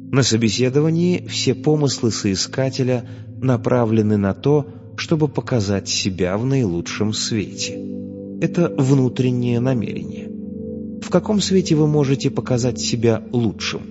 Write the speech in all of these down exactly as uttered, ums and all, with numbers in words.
На собеседовании все помыслы соискателя направлены на то, чтобы показать себя в наилучшем свете. Это внутреннее намерение. В каком свете вы можете показать себя лучшим?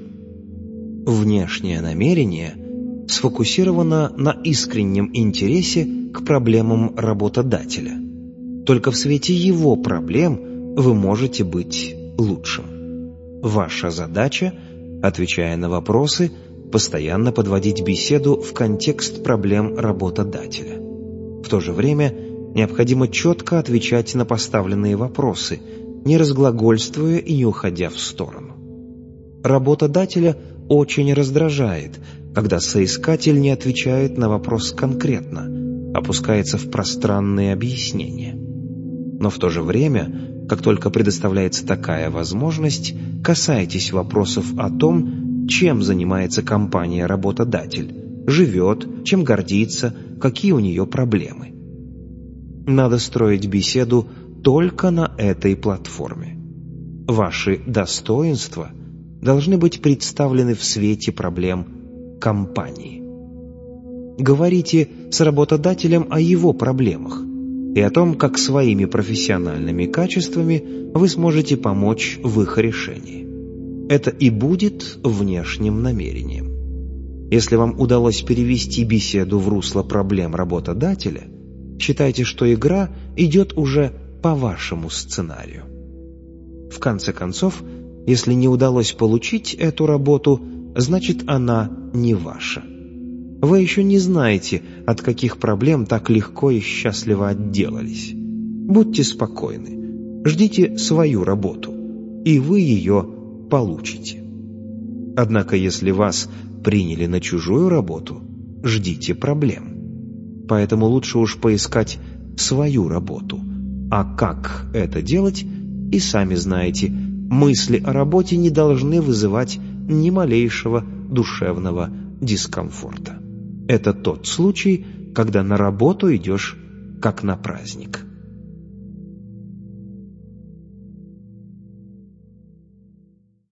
Внешнее намерение сфокусировано на искреннем интересе к проблемам работодателя. Только в свете его проблем вы можете быть лучшим. Ваша задача, отвечая на вопросы, постоянно подводить беседу в контекст проблем работодателя. В то же время необходимо четко отвечать на поставленные вопросы, не разглагольствуя и не уходя в сторону. Работодателя очень раздражает, когда соискатель не отвечает на вопрос конкретно, опускается в пространные объяснения. Но в то же время, как только предоставляется такая возможность, касайтесь вопросов о том, чем занимается компания-работодатель, живет, чем гордится, какие у нее проблемы. Надо строить беседу только на этой платформе. Ваши достоинства должны быть представлены в свете проблем компании. Говорите с работодателем о его проблемах и о том, как своими профессиональными качествами вы сможете помочь в их решении. Это и будет внешним намерением. Если вам удалось перевести беседу в русло проблем работодателя, считайте, что игра идет уже по вашему сценарию. В конце концов, если не удалось получить эту работу, значит, она не ваша. Вы еще не знаете, от каких проблем так легко и счастливо отделались. Будьте спокойны, ждите свою работу, и вы ее получите. Однако, если вас приняли на чужую работу, ждите проблем. Поэтому лучше уж поискать свою работу. А как это делать, и сами знаете, мысли о работе не должны вызывать ни малейшего душевного дискомфорта. Это тот случай, когда на работу идешь как на праздник.